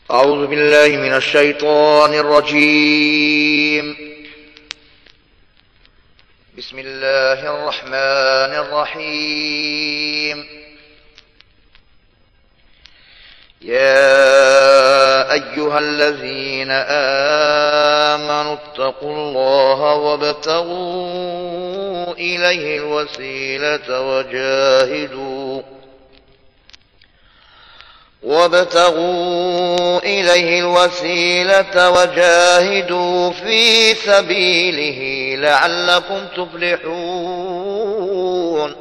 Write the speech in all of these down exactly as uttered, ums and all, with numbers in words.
أعوذ بالله من الشيطان الرجيم. بسم الله الرحمن الرحيم. يا أيها الذين آمنوا اتقوا الله وابتغوا إليه الوسيلة وجاهدوا وابتغوا إليه الوسيلة وجاهدوا في سبيله لعلكم تفلحون.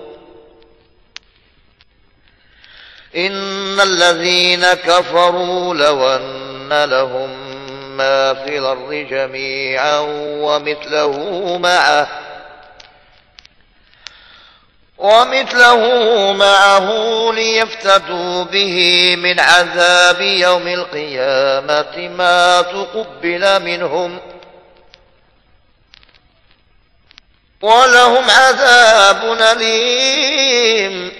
إن الذين كفروا لو أن لهم ما في الأرض جميعا ومثله معه ومثله معه ليفتدوا به من عذاب يوم القيامة ما تقبل منهم ولهم عذاب أليم.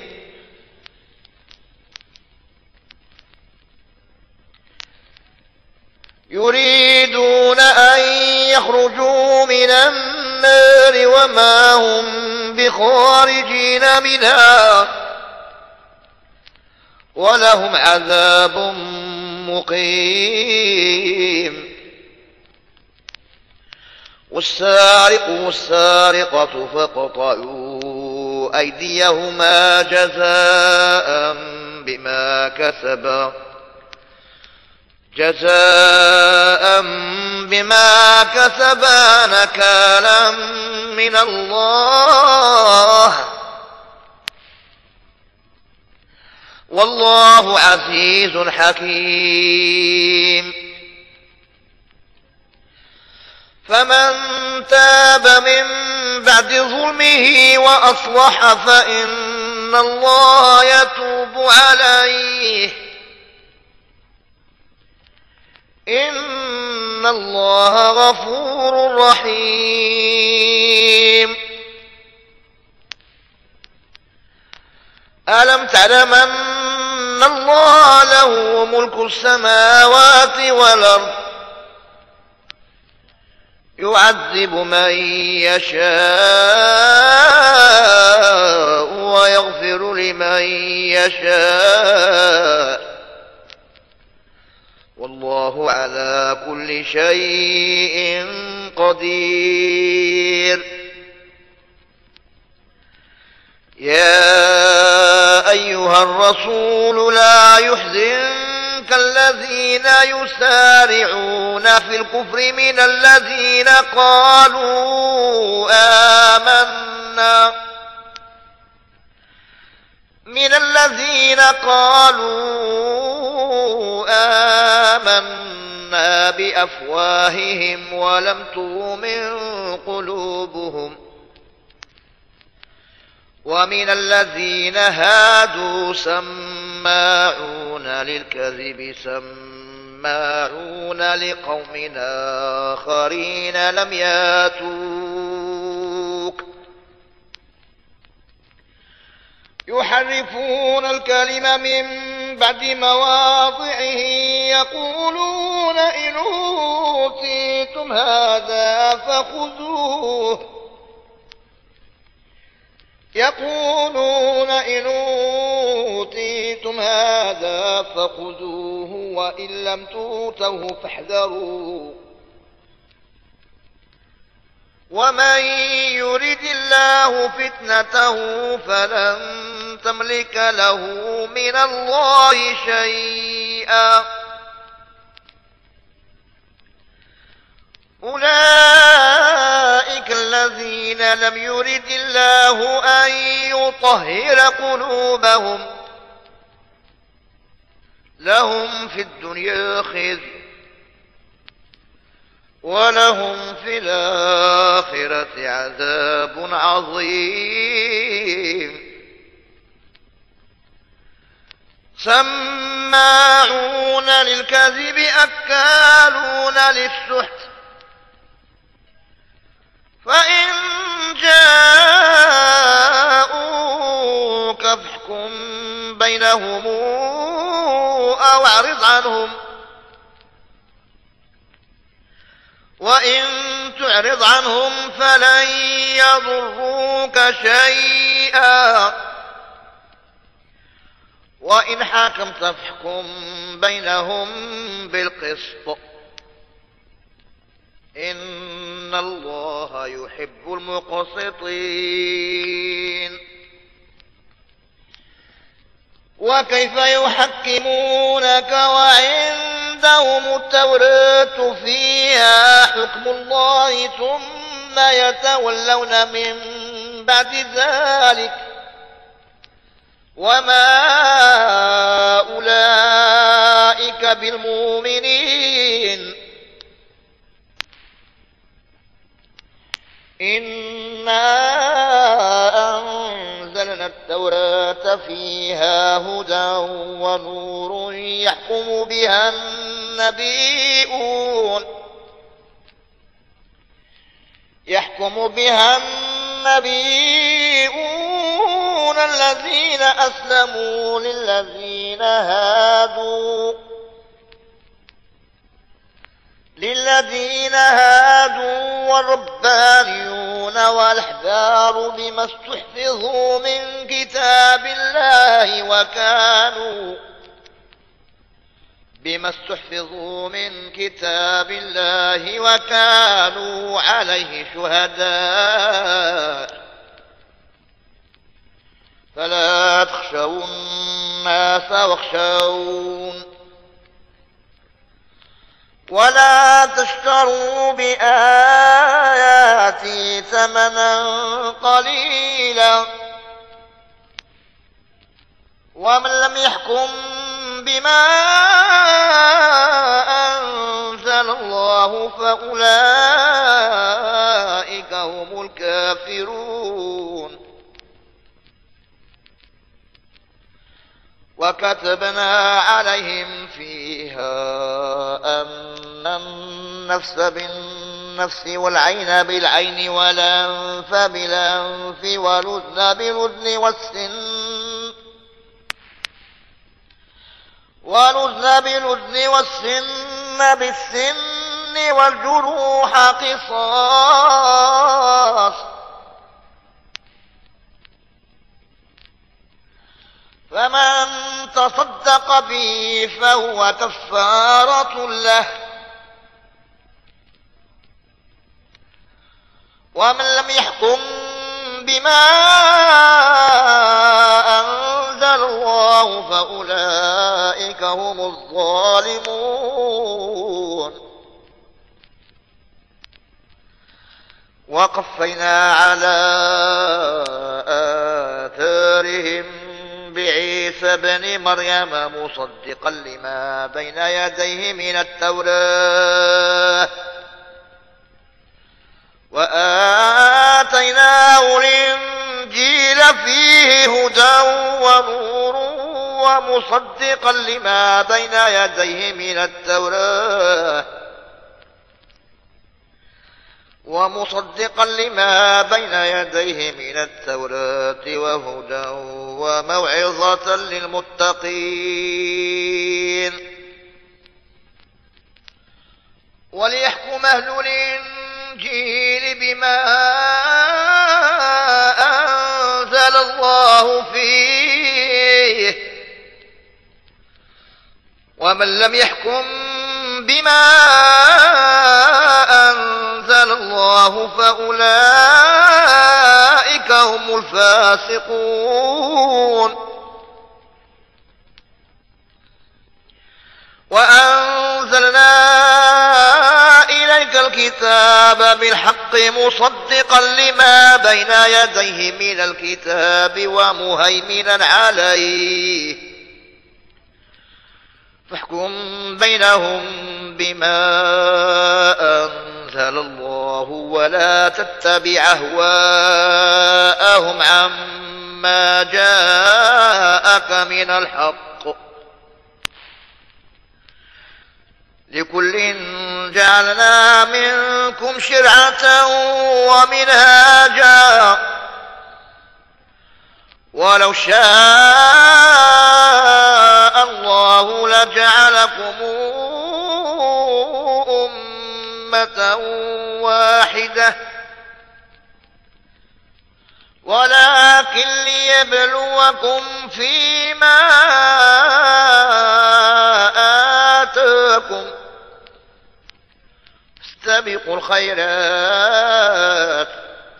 يريدون أن يخرجوا من النار وما هم بخارجين منها ولهم عذاب مقيم. والسارق والسارقة فاقطعوا أيديهما جزاء بما كسبا جزاء بما كسبا نكالا من الله والله عزيز حكيم. فمن تاب من بعد ظلمه وأصلح فإن الله يتوب عليه إن الله غفور رحيم. ألم تعلم أن الله له ملك السماوات والأرض يعذب من يشاء ويغفر لمن يشاء والله على كل شيء قدير. يا أيها الرسول لا يحزنك الذين يسارعون في الكفر من الذين قالوا آمنا من الذين قالوا آمنا بأفواههم ولم تؤمن قلوبهم ومن الذين هادوا سماعون للكذب سماعون لقوم آخرين لم ياتوك يحرفون الكلم من بعد مواضعه يقولون إن أوتيتم هذا فخذوه يقولون إن أوتيتم هذا فخذوه وإن لم تؤتوه فاحذروا ومن يرد الله فتنته فلن تملك له من الله شيئا أولئك الذين لم يرد الله أن يطهر قلوبهم لهم في الدنيا خزي ولهم في الآخرة عذاب عظيم. سماعون للكذب أكالون للسحت فإن جاءوك فاحكم بينهم أو أعرض عنهم وإن تعرض عنهم فلن يضروك شيئا وإن حكمت فاحكم بينهم بالقسط إن الله يحب المقسطين. وكيف يحكمونك وعندهم التوراة فيها حكم الله ثم يتولون من بعد ذلك وما أولئك بالمؤمنين. إنا أنزلنا التوراة فيها هدى ونور يحكم بها النبيون يحكم بها النبيون الذين أسلموا للذين هادوا للذين هادوا والربانيون والأحبار بما استحفظوا من كتاب الله وكانوا بما استحفظوا من كتاب الله وكانوا عليه شهداء. فلا تخشوا الناس واخشون ولا تشتروا بآياتي ثمنا قليلا ومن لم يحكم بما أنزل الله فأولئك هم الكافرون. وكتبنا عليهم فيها أن النفس بالنفس والعين بالعين والأنف بالأنف والأذن بالأذن والسن والأذن بالأذن والسن بالسن والجروح قصاص فمن تصدق به فهو كفارة له ومن لم يحكم بما أنزل الله فأولئك هم الظالمون. وقفينا على آثارهم بعيسى ابن مريم مصدقا لما بين يديه من التوراة وآتيناه الإنجيل فيه هدى ونور ومصدقا لما بين يديه من التوراة ومصدقا لما بين يديه من التوراة وهدى وموعظة للمتقين. وليحكم أهل الإنجيل بما أنزل الله فيه ومن لم يحكم بما أنزل الله فأولئك هم الفاسقون. وأنزلنا إليك الكتاب بالحق مصدقا لما بين يديه من الكتاب ومهيمنا عليه فاحكم بينهم بما أنزل الله ولا تتبع أهواءهم عما جاءك من الحق لكل جعلنا منكم شرعة ومنهاجا ولو شاء الله لجعلكم أمة واحدة ولكن ليبلوكم فيما آتاكم استبقوا الخيرات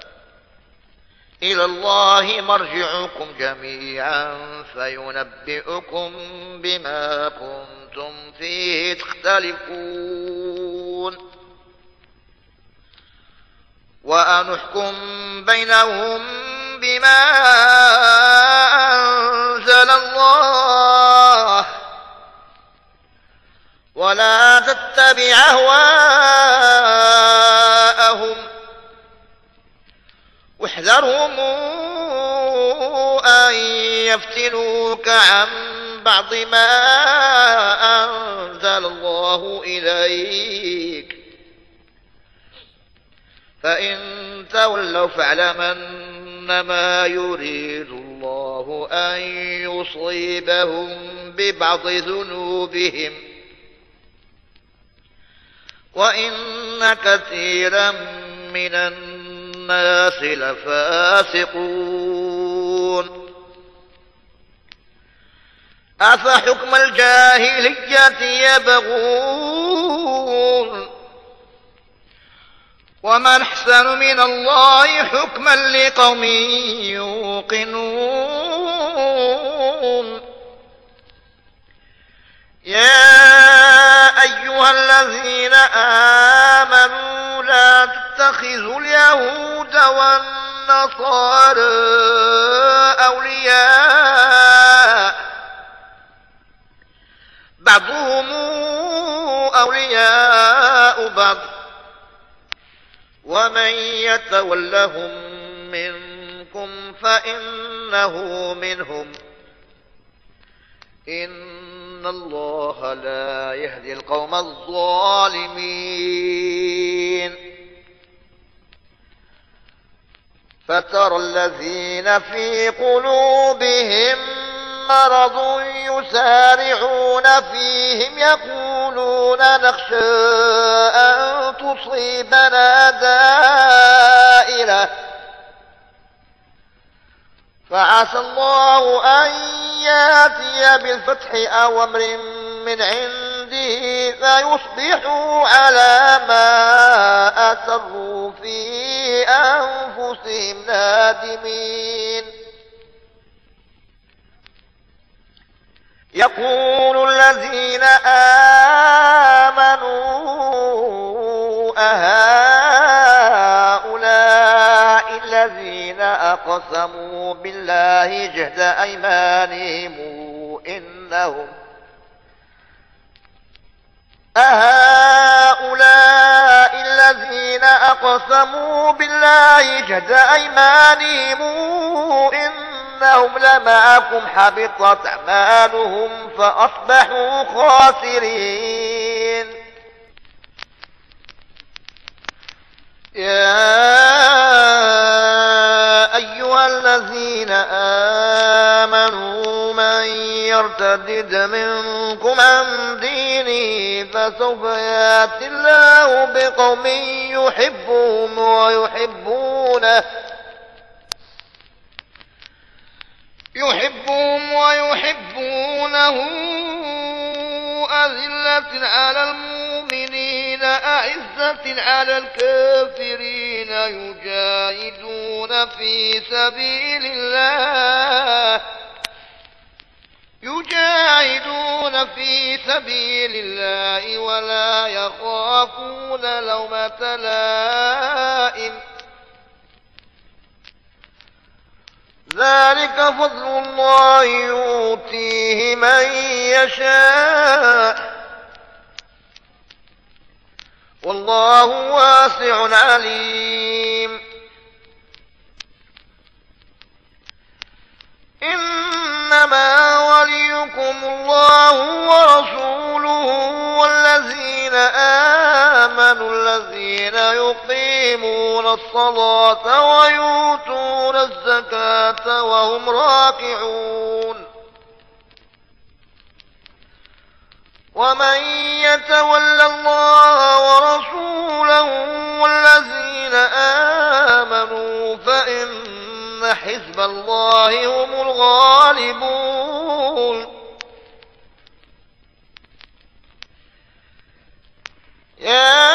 إلى الله مرجعكم جميعا فينبئكم بما كنتم فيه تختلفون وأن احكم بينهم بما أنزل الله ولا تتبع أهواءهم واحذرهم أن يفتنوك عن بعض ما أنزل الله إليك فإن تولوا فاعلم أنما يريد الله أن يصيبهم ببعض ذنوبهم وإن كثيرا من الناس لفاسقون أفحكم الجاهلية يبغون ومن أحسن من الله حكما لقوم يوقنون يا أيها الذين آمنوا لا تتخذوا اليهود والنصارى أولياء بعضهم أولياء بعض ومن يتولهم منكم فإنه منهم إن الله لا يهدي القوم الظالمين فترى الذين في قلوبهم مرض يسارعون فيهم يقولون نخشى أن تصيبنا دائرة فعسى الله أن ياتي بالفتح أو أمر من عنده فيصبحوا على ما أسروا في أنفسهم نادمين يقول الذين آمنوا أهؤلاء الذين أقسموا بالله جهد أيمانهم إنهم أهؤلاء الذين أقسموا بالله جهد أيمانهم إنهم لمعكم حبطت أعمالهم فأصبحوا خاسرين يا أيها الذين آمنوا من يرتد منكم عن دينه فسوف يأتي الله بقوم يحبهم ويحبونه يحبهم ويحبونه أذلة على المؤمنين أعزة على الكافرين يجاهدون في سبيل الله يجاهدون في سبيل الله ولا يخافون لومة لائم ذلك فضل الله يؤتيه من يشاء والله واسع عليم إنما وليكم الله ورسوله والذين آمنوا الذين يقيمون الصلاة ويؤتون الزكاة وهم راكعون ومن يتول الله ورسوله والذين آمنوا فإن حزب الله هم الغالبون. يا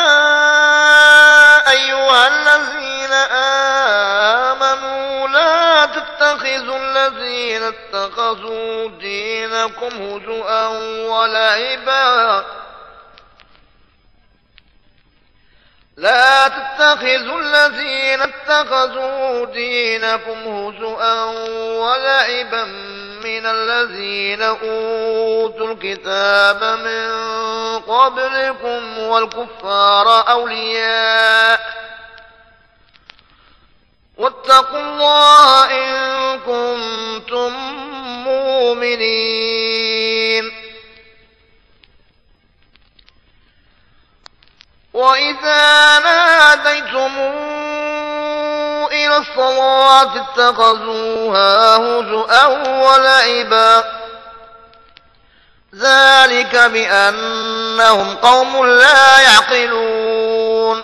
أيها الذين آمنوا لا تتخذوا الذين اتخذوا دينكم هزؤا ولعبا لا تتخذوا الذين اتخذوا دينكم هزؤا ولعبا من الذين أوتوا الكتاب من قبلكم والكفار أولياء واتقوا الله إن كنتم مؤمنين. وإذا ناديتم إلى الصلاة اتخذوها هزؤا ولعبا ذلك بأنهم قوم لا يعقلون.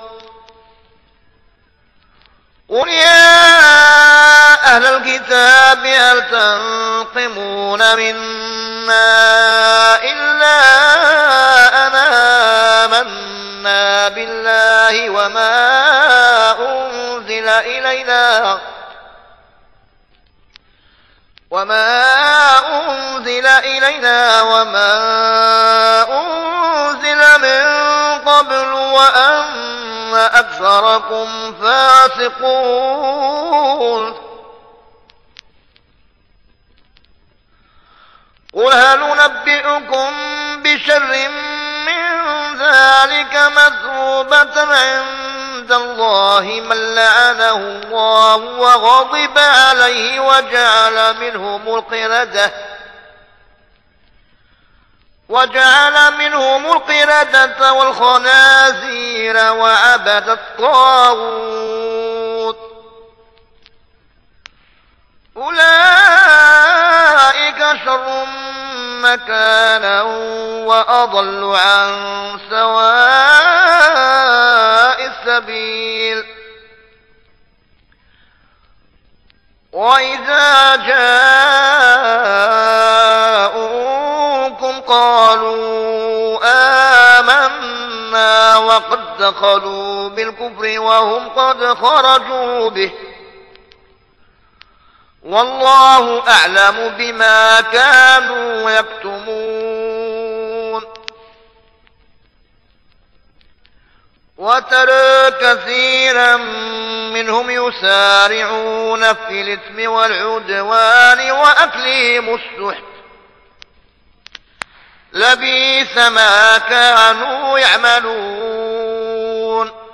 قل يا أهل الكتاب هل تنقمون منا إلا أن آمنا بالله وما أنزل إلينا وما أنزل إلينا وما أنزل من قبل وأن أكثركم فاسقون. قل هل ننبئكم بشر من ذلك مثوبة عند الله من لعنه الله وغضب عليه وجعل منهم القردة وجعل منهم القردة والخنازير وعبد الطاغوت أولئك شر مكانا وأضل عن سواء السبيل. وإذا جاءوكم قالوا آمنا وقد دخلوا بالكفر وهم قد خرجوا به والله أعلم بما كانوا يكتمون. وترى كثيرا منهم يسارعون في الإثم والعدوان وأكلهم السحت لبئس ما كانوا يعملون.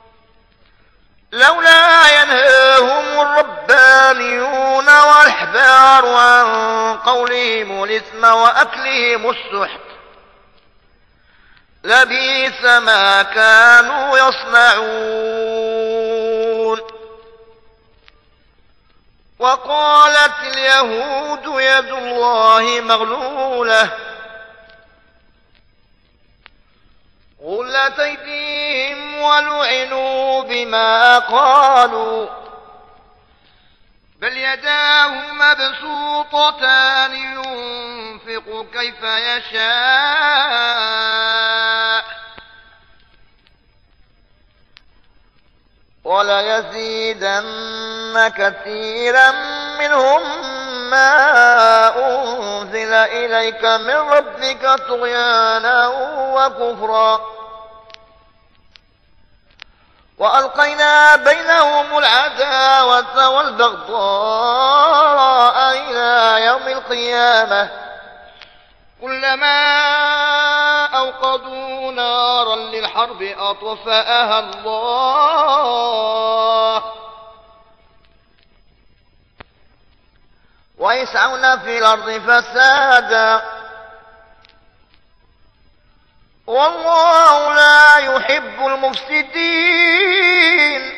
لولا ينهاهم الربانيون والأحبار عن قولهم الإثم وأكلهم السحت لبئس ما كانوا يصنعون. وقالت اليهود يد الله مغلولة غلت أيديهم ولعنوا بما قالوا بل يداه مبسوطتان ينفق كيف يشاء وليزيدن كثيرا منهم ما أنزل إليك من ربك طغيانا وكفرا وألقينا بينهم العداوة والبغضاء إلى يوم القيامة كلما أوقدوا نارا للحرب أطفأها الله ويسعون في الأرض فسادا والله لا يحب المفسدين.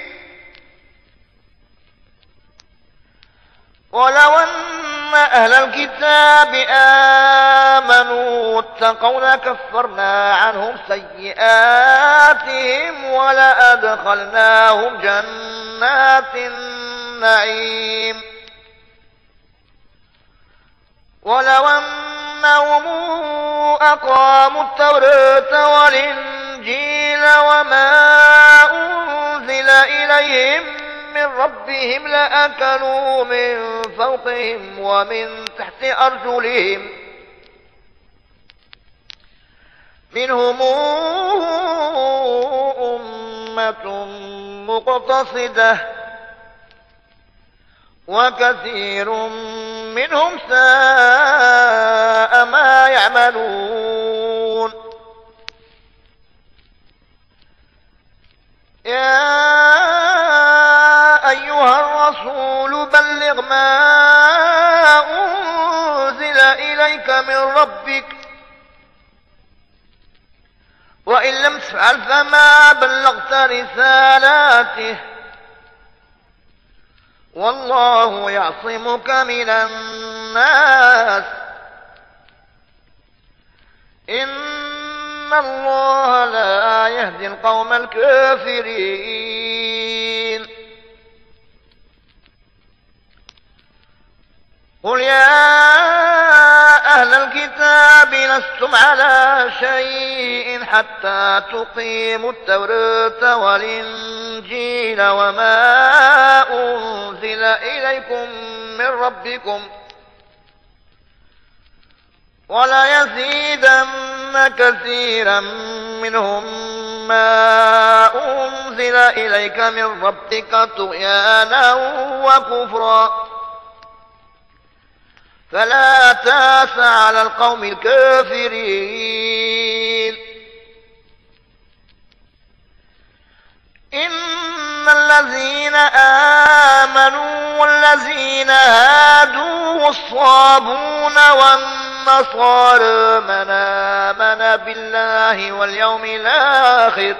ولو أن أهل الكتاب آمنوا واتقوا لكفرنا عنهم سيئاتهم ولأدخلناهم جنات النعيم ولو أنهم أقاموا التوراة والإنجيل وما أنزل إليهم من ربهم لأكلوا من فوقهم ومن تحت أرجلهم منهم أمة مقتصدة وكثير منهم ساء ما يعملون يا أيها الرسول بلغ ما أنزل إليك من ربك وإن لم تفعل فما بلغت رسالاته والله يعصمك من الناس إن الله لا يهدي القوم الكافرين قل يا أهل الكتاب لستم على شيء حتى تقيموا التوراة والإنجيل وما أنزل إليكم من ربكم وليزيدن كثيرا منهم ما أنزل إليك من ربك طغيانا وكفرا فلا تأس على القوم الكافرين إن الذين آمنوا والذين هادوا والصابون والنصارى من آمن بالله واليوم الآخر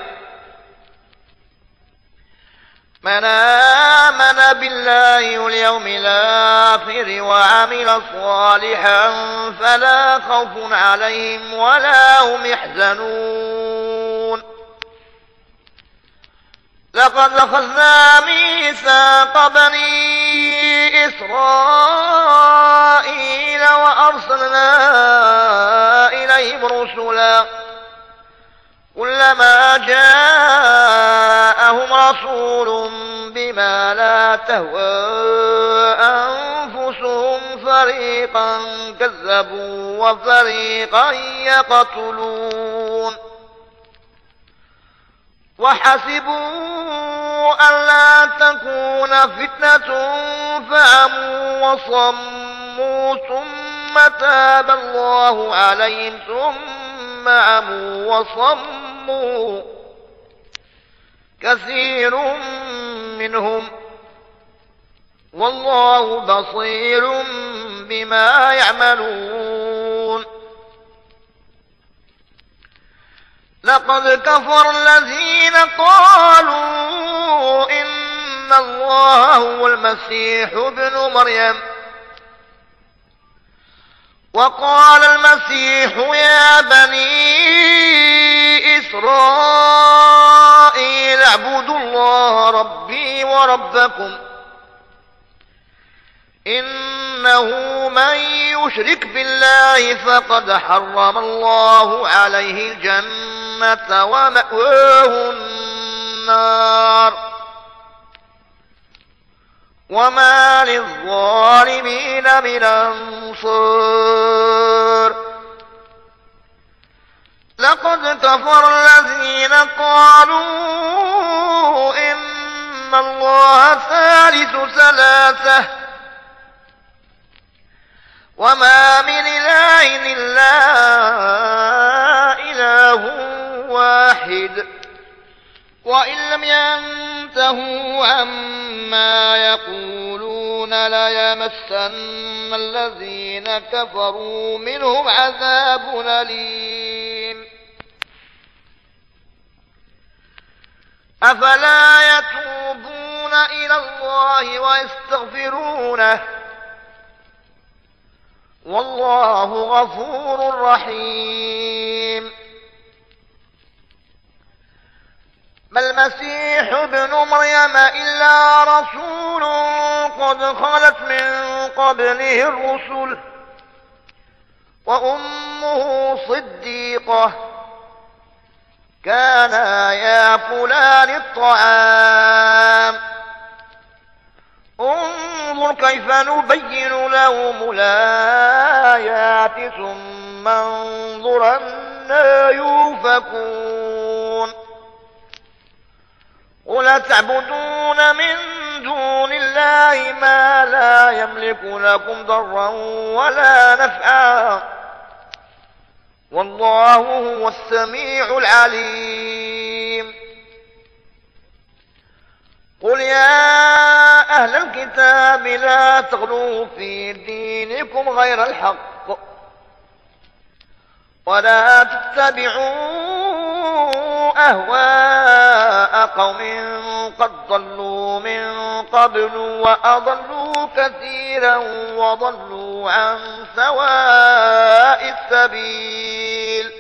من آمن بالله واليوم الآخر وعمل صالحا فلا خوف عليهم ولا هم يحزنون لقد أخذنا ميثاق بني إسرائيل وأرسلنا إليهم رسلا كلما جاءهم رسول بما لا تهوى أنفسهم فريقا كذبوا وفريقا يقتلون وحسبوا ألا تكون فتنة فعموا وصموا ثم تاب الله عليهم ثم عموا وصموا كثير منهم والله بصير بما يعملون لقد كفر الذين قالوا إن الله هو المسيح ابن مريم وقال المسيح يا بني إسرائيل اعبدوا الله ربي وربكم إنه من يشرك بالله فقد حرم الله عليه الجنة ومأواه النار وما للظالمين من أنصار لقد كفر الذين قالوا إن الله ثالث ثلاثة وما من إله إلا إله واحد وإن لم ينتهوا عما يقولون ليمسن الذين كفروا منهم عذاب أليم أفلا يتوبون إلى الله ويستغفرونه والله غفور رحيم. ما المسيح ابن مريم إلا رسول قد خلت من قبله الرسل وأمه صديقة كانا يأكلان الطعام انظر كيف نبين لهم الآيات ثم انظر أنى يؤفكون. قل تعبدون من دون الله ما لا يملك لكم ضرا ولا نفعا والله هو السميع العليم. قل يا أهل الكتاب لا تغلوا في دينكم غير الحق ولا تتبعوا أهواء قوم قد ضلوا من قبل وأضلوا كثيرا وضلوا عن سواء السبيل.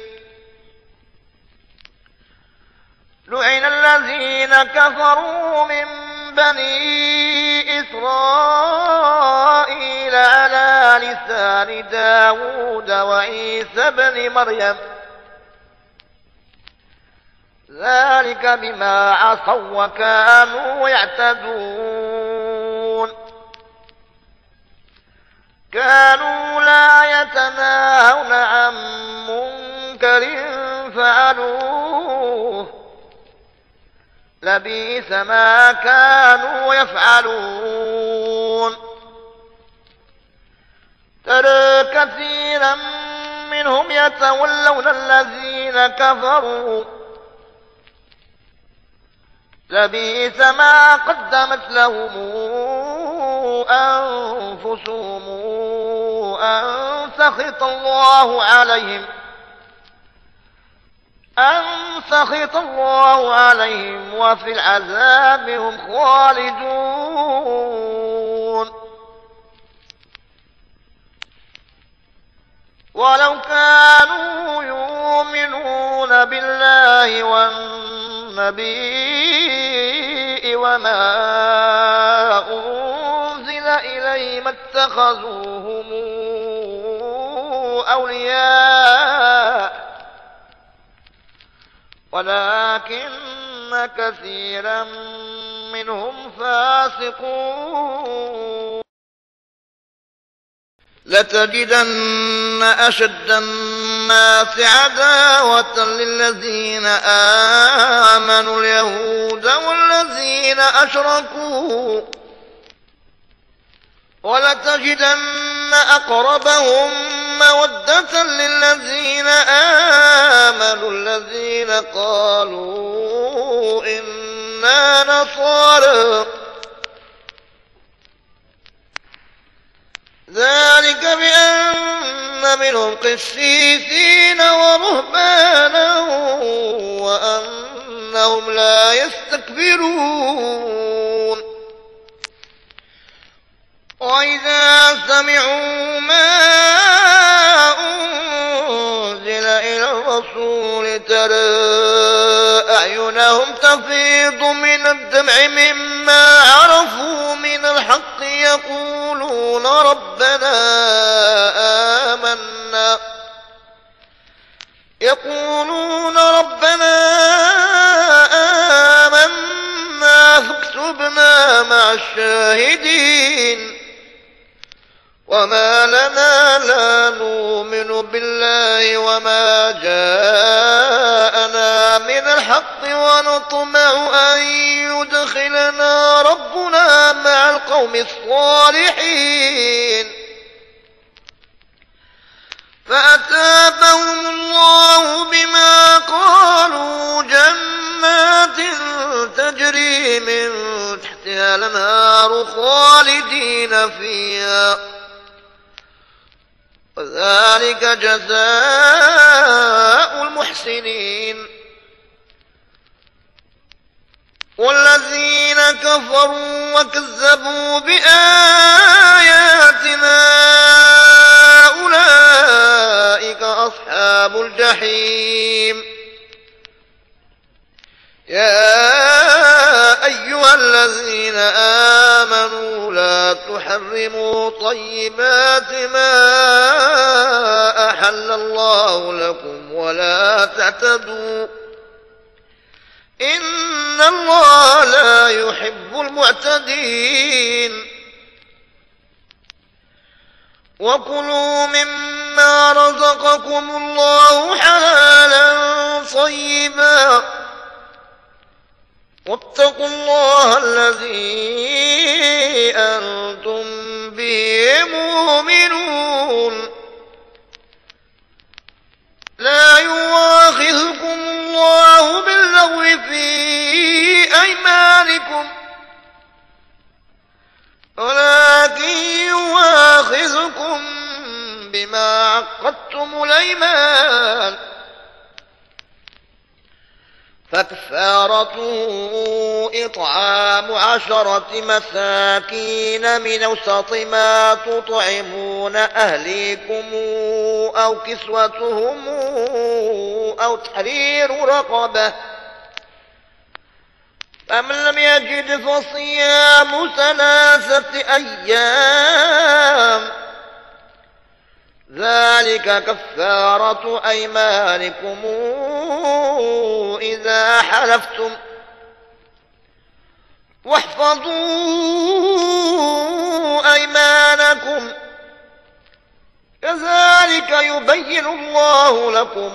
لعن الذين كفروا من بني إسرائيل على لسان داود وعيسى بن مريم ذلك بما عصوا وكانوا يعتدون. كانوا لا يتناهون عن منكر فعلوه لبئس ما كانوا يفعلون. ترى كثيرا منهم يتولون الذين كفروا لبئس ما قدمت لهم أنفسهم أن سخط الله عليهم أن سخط الله عليهم وفي العذاب هم خالدون. ولو كانوا يؤمنون بالله والنبي وما أنزل إليه ما اتخذوهم أولياء ولكن كثيرا منهم فاسقون. لتجدن أشد الناس عداوة للذين آمنوا اليهود والذين أشركوا ولتجدن أقربهم مودة للذين آمنوا الذين قالوا إنا نصارى ذلك بأن منهم قسيسين ورهبانا وأنهم لا يستكبرون. وإذا سمعوا ما أنزل إلى الرسول ترى أعينهم تفيض من الدمع مما عرفوا من الحق يقولون ربنا آمنا يقولون ربنا آمنا فاكتبنا مع الشاهدين. وما لنا لا نؤمن بالله وما جاءنا من الحق ونطمع أن يدخلنا ربنا مع القوم الصالحين. فأتابهم الله بما قالوا جنات تجري من تحتها الأنهار خالدين فيها وذلك جزاء المحسنين. والذين كفروا وكذبوا بآياتنا عذاب الجحيم. يا أيها الذين آمنوا لا تحرموا طيبات ما أحل الله لكم ولا تعتدوا إن الله لا يحب المعتدين. وكلوا مما رزقكم الله حلالا طيبا واتقوا الله الذي أنتم به مؤمنون. لا يؤاخذكم الله باللغو في أيمانكم ولكن يؤاخذكم بما عقدتم الأيمان فكفارته إطعام عشرة مساكين من أوسط ما تطعمون أهليكم أو كسوتهم أو تحرير رقبة فمن لم يجد فصيام ثلاثة أيام ذلك كفارة أيمانكم إذا حلفتم واحفظوا أيمانكم كذلك يبين الله لكم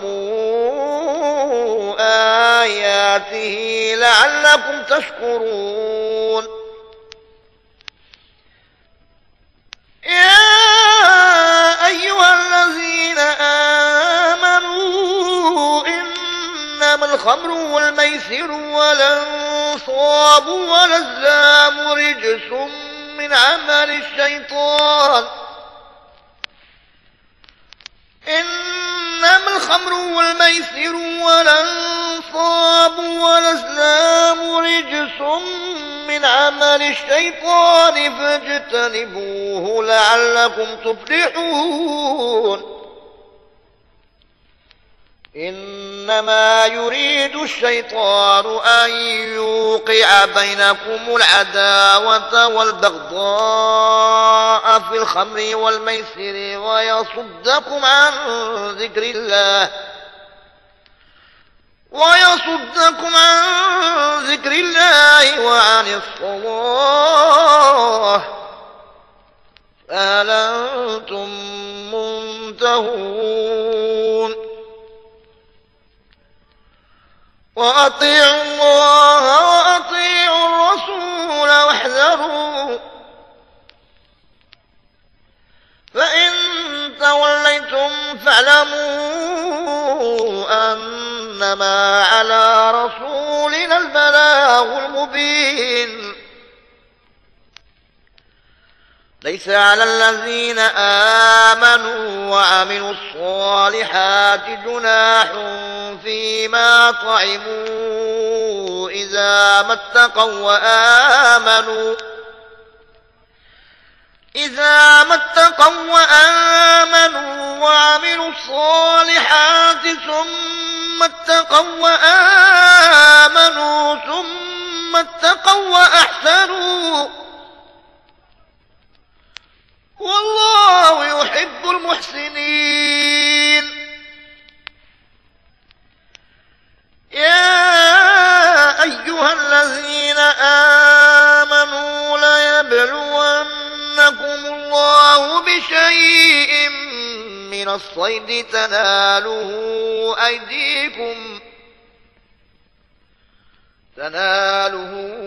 آياته لعلكم تشكرون. يا أيها الذين آمنوا إنما الخمر والميسر والأنصاب والأزلام رجس من عمل الشيطان إنما الخمر والميسر والأنصاب والأزلام رجس من عمل الشيطان فاجتنبوه لعلكم تفلحون. إنما يريد الشيطان أن يوقع بينكم العداوة والبغضاء في الخمر والميسر ويصدكم عن ذكر الله ويصدكم عن ذكر الله وعن الصلاة فهل أنتم منتهون. وأطيعوا الله وأطيعوا الرسول واحذروا فإن توليتم فاعلموا أنما على رسولنا البلاغ المبين. ليس على الذين آمنوا وعملوا الصالحات جناح فيما طعموا إذا ما اتقوا وآمنوا إذا ما اتقوا وآمنوا وعملوا الصالحات ثم اتقوا وآمنوا ثم اتقوا وأحسنوا والله يحب المحسنين. يا أيها الذين آمنوا ليبلونكم الله بشيء من الصيد تناله أيديكم تناله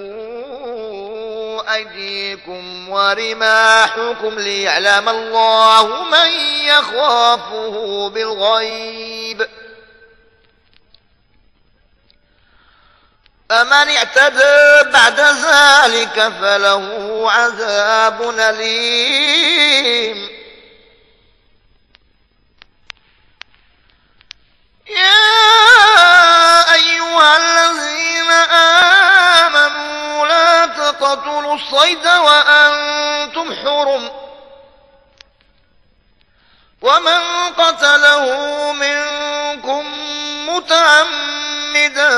أيديكم ورماحكم ليعلم الله من يخافه بالغيب. فمن اعتدى بعد ذلك فله عذاب أليم. يا أيها الذين آمنوا لا تقتلوا الصيد وأنتم حرم ومن قتله منكم متعمدا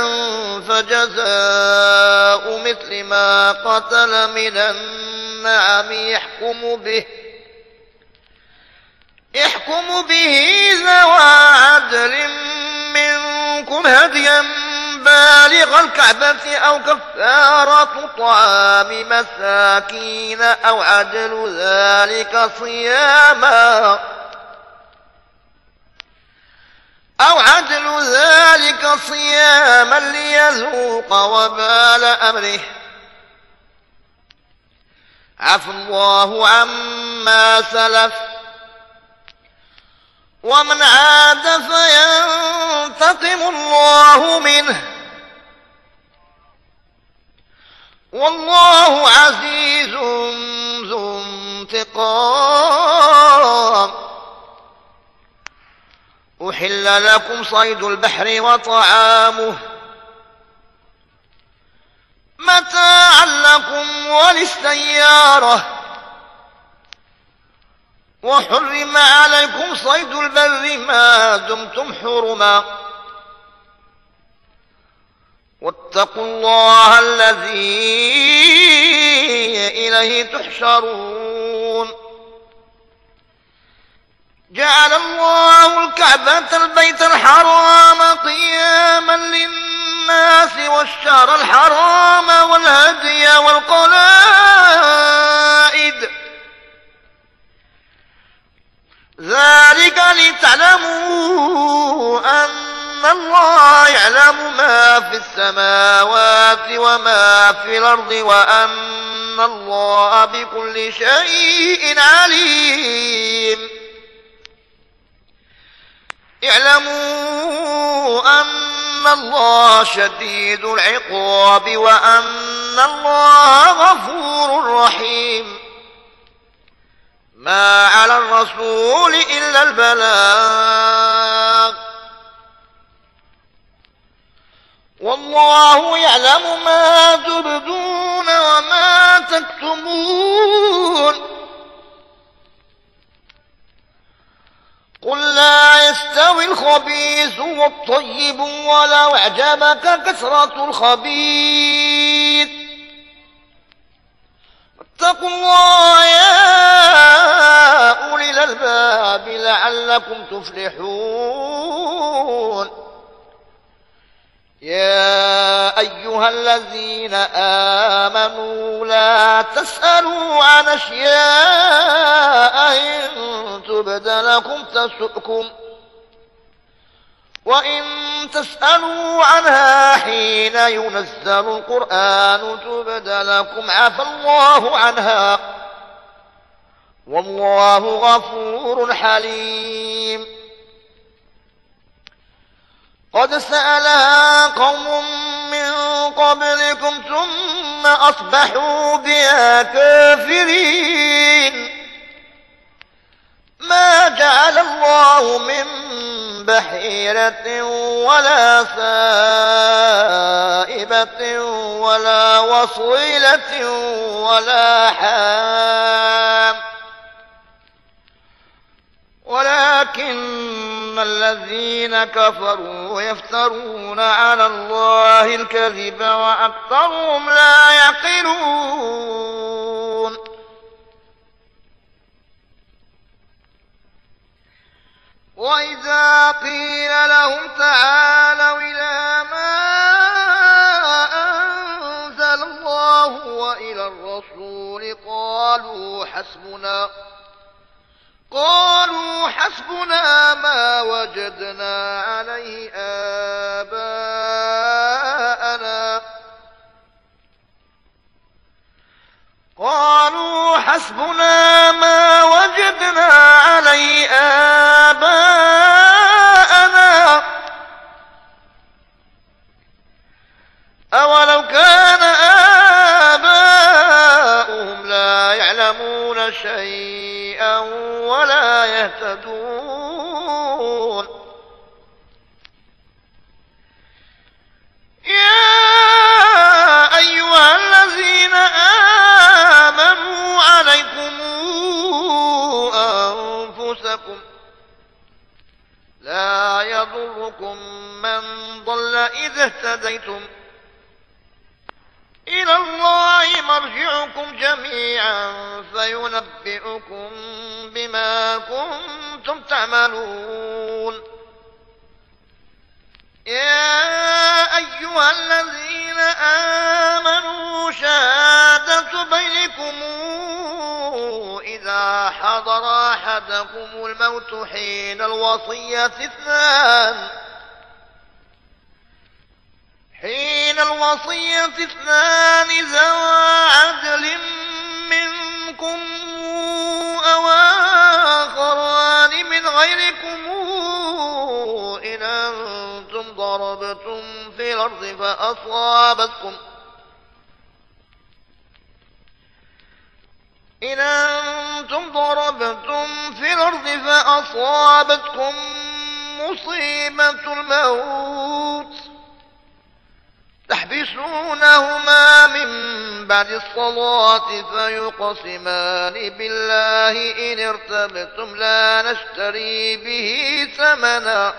فجزاء مثل ما قتل من النعم يحكم به يحكم به ذوى عدل منكم هديا بالغ الكعبة أو كفارة طعام مساكين أو عدل ذلك صياما أو عدل ذلك صياما ليذوق وبال أمره عفى الله عما سلف ومن عاد فينتقم الله منه والله عزيز ذو انتقام. أحل لكم صيد البحر وطعامه متاعا لكم وللسيارة وحرم عليكم صيد البر ما دمتم حرما واتقوا الله الذي إليه تحشرون. جعل الله الكعبة البيت الحرام قياما للناس والشهر الحرام والهدي والقلائد ذلك لتعلموا أن الله يعلم ما في السماوات وما في الأرض وأن الله بكل شيء عليم. اعلموا أن الله شديد العقاب وأن الله غفور رحيم. ما على الرسول إلا البلاغ والله يعلم ما تبدون وما تكتمون. قل لا يستوي الخبيث والطيب ولو أعجبك كثرة الخبيث واتقوا الله يا أولي الألباب لعلكم تفلحون. يا أيها الذين آمنوا لا تسألوا عن أشياء إن تبد لكم تسؤكم وإن تسألوا عنها حين ينزل القرآن تبد لكم عفى الله عنها والله غفور حليم. قد سألها قوم من قبلكم ثم أصبحوا بها كافرين. ما جعل الله من بحيرة ولا سائبة ولا وصيلة ولا حام ولكن الذين كفروا يفترون على الله الكذب وأكثرهم لا يعقلون. وإذا قيل لهم تعالوا إلى ما أنزل الله وإلى الرسول قالوا حسبنا قالوا حسبنا ما وجدنا عليه آباءنا قالوا حسبنا ما وجدنا عليه آباءنا أولو كان آباؤهم لا يعلمون شيئا ولا يهتدون. يا أيها الذين آمنوا عليكم أنفسكم لا يضركم من ضل إذا اهتديتم إلى الله مرجعكم جميعا فينبئكم بما كنتم تعملون. يا أيها الذين آمنوا شهادة بينكم إذا حضر أحدكم الموت حين الوصية اثنان حين الوصية اثنان ذوى عدل منكم أو آخران من غيركم إن أنتم ضربتم في الأرض فأصابتكم إن أنتم ضربتم في الأرض فأصابتكم مصيبة الموت تحبسونهما من بعد الصلاة فيقسمان بالله إن ارتبتم لا نشتري به ثمنا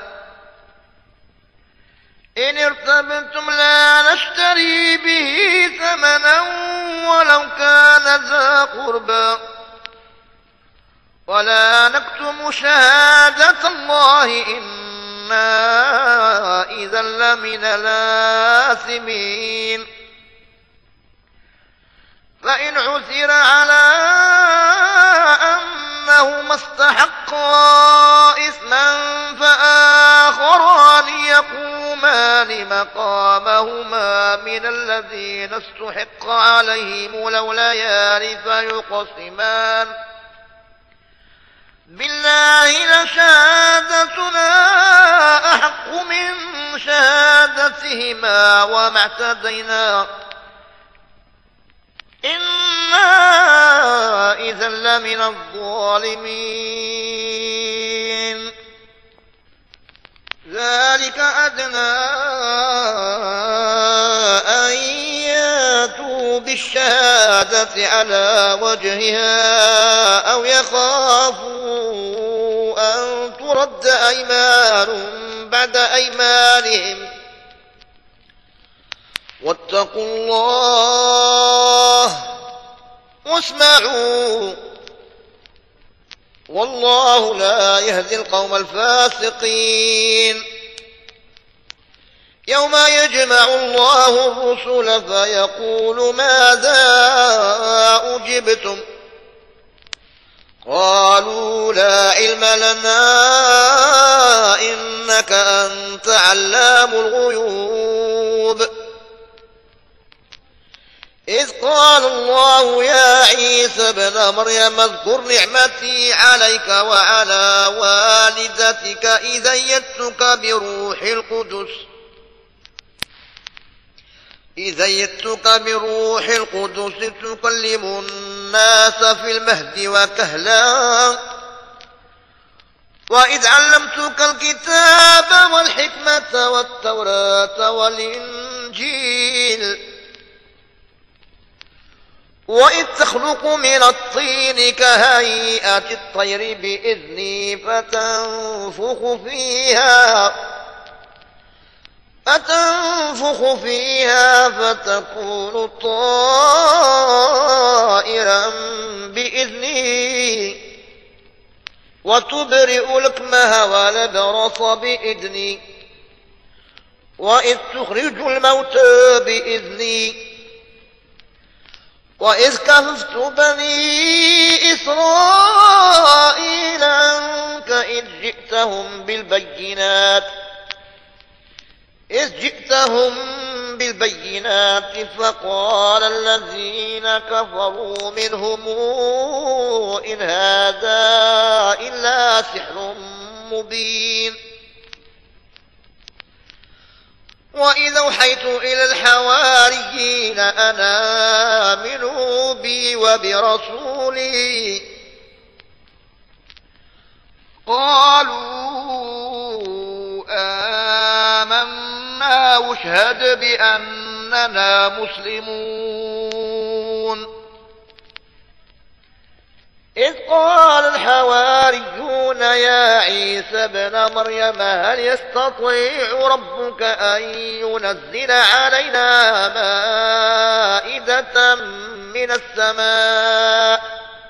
إن ارتبتم لا نشتري به ثمنا ولو كان ذا قربى ولا نكتم شهادة الله إنا إذا لمن الآثمين. فإن عثر على أنهما استحقا إثما فآخران يقومان مقامهما من الذين استحق عليهم الأوليان فيقسمان بالله لشهادتنا أحق من شهادتهما وما اعتدينا إنا إذا لمن الظالمين. ذلك أدنى أن ياتوا بالشهادة على وجهها أو يخافوا أن ترد أيمان بعد أيمانهم واتقوا الله واسمعوا والله لا يهدي القوم الفاسقين. يوم يجمع الله الرسل فيقول ماذا أجبتم قالوا لا علم لنا إنك أنت علام الغيوب. إذ قال الله يا عيسى ابن مريم اذكر نعمتي عليك وعلى والدتك إذ أيدتك بروح القدس إذ أيدتك بروح القدس تكلم الناس في المهد وكهلا وإذ علمتك الكتاب والحكمة والتوراة والإنجيل وإذ تخلق من الطين كهيئة الطير بإذني فتنفخ فيها فتنفخ فيها فتكون طائرا بإذني وتبرئ الأكمه والأبرص بإذني وإذ تخرج الموتى بإذني وإذ كففت بني إسرائيل عنك إذ جئتهم بالبينات إذ جئتهم بالبينات فقال الذين كفروا منهم إن هذا إلا سحر مبين. وإذ أوحيت إلى الحواريين أن آمنوا بي وبرسولي قالوا آمنا واشهد بأننا مسلمون. إذ قال الحواريون يا عيسى ابن مريم هل يستطيع ربك أن ينزل علينا مائدة من السماء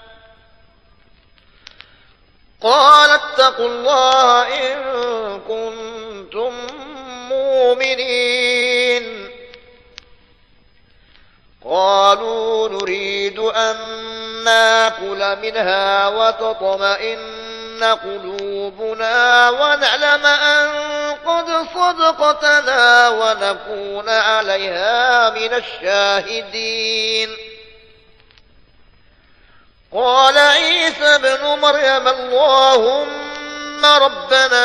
قال اتقوا الله إن كنتم مؤمنين قالوا نريد أن ناكل منها وتطمئن قلوبنا ونعلم أن قد صدقتنا ونكون عليها من الشاهدين قال عيسى ابن مريم اللهم ربنا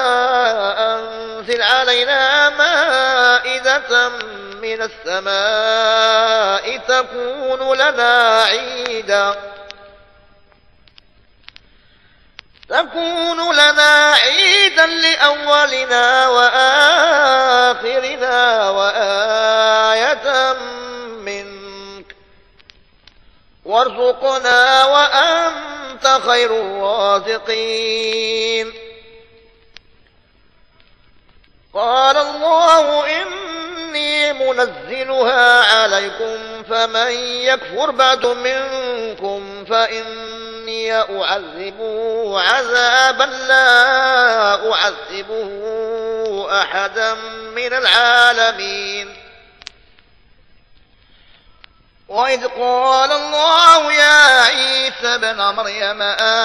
أنزل علينا مائدة من السماء تكون لنا عيدا تكون لنا عيدا لأولنا وآخرنا وآية منك وارزقنا وأنت خير الرازقين قال الله إني منزلها عليكم فمن يكفر بعد منكم فإني أعذبه عذابا لا أعذبه أحدا من العالمين وإذ قال الله يا عيسى ابن مريم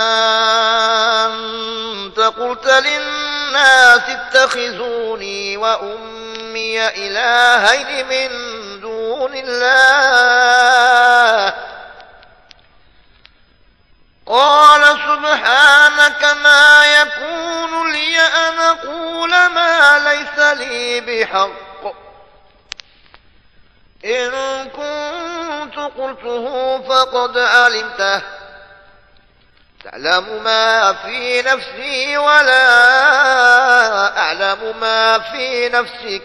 أنت قلت للناس اتخذوني وأمي إلهين من دون الله قال سبحانك ما يكون لي أن أقول ما ليس لي بحق إن كنت قلته فقد علمته تعلم ما في نفسي ولا أعلم ما في نفسك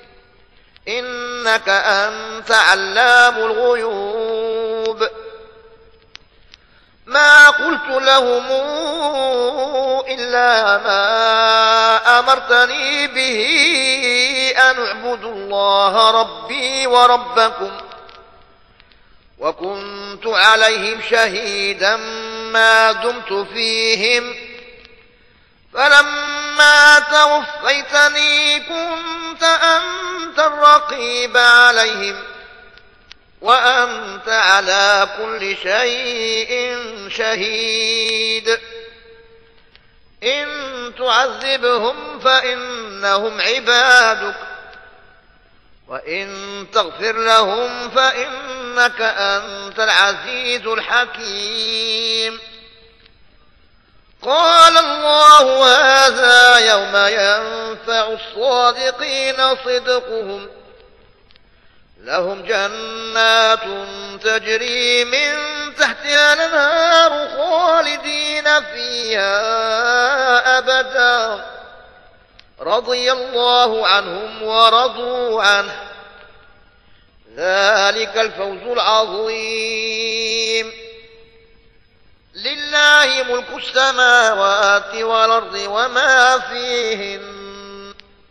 إنك أنت علام الغيوب ما قلت لهم إلا ما أمرتني به أن اعبدوا الله ربي وربكم وكنت عليهم شهيدا ما دمت فيهم فلما توفيتني كنت أنت الرقيب عليهم وأنت على كل شيء شهيد إن تعذبهم فإنهم عبادك وإن تغفر لهم فإنك أنت العزيز الحكيم قال الله هذا يوم ينفع الصادقين صدقهم لهم جنات تجري من تحتها الأنهار خالدين فيها أبدا رضي الله عنهم ورضوا عنه ذلك الفوز العظيم لله ملك السماوات والأرض وما فيهن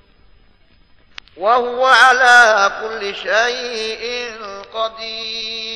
وهو على كل شيء قدير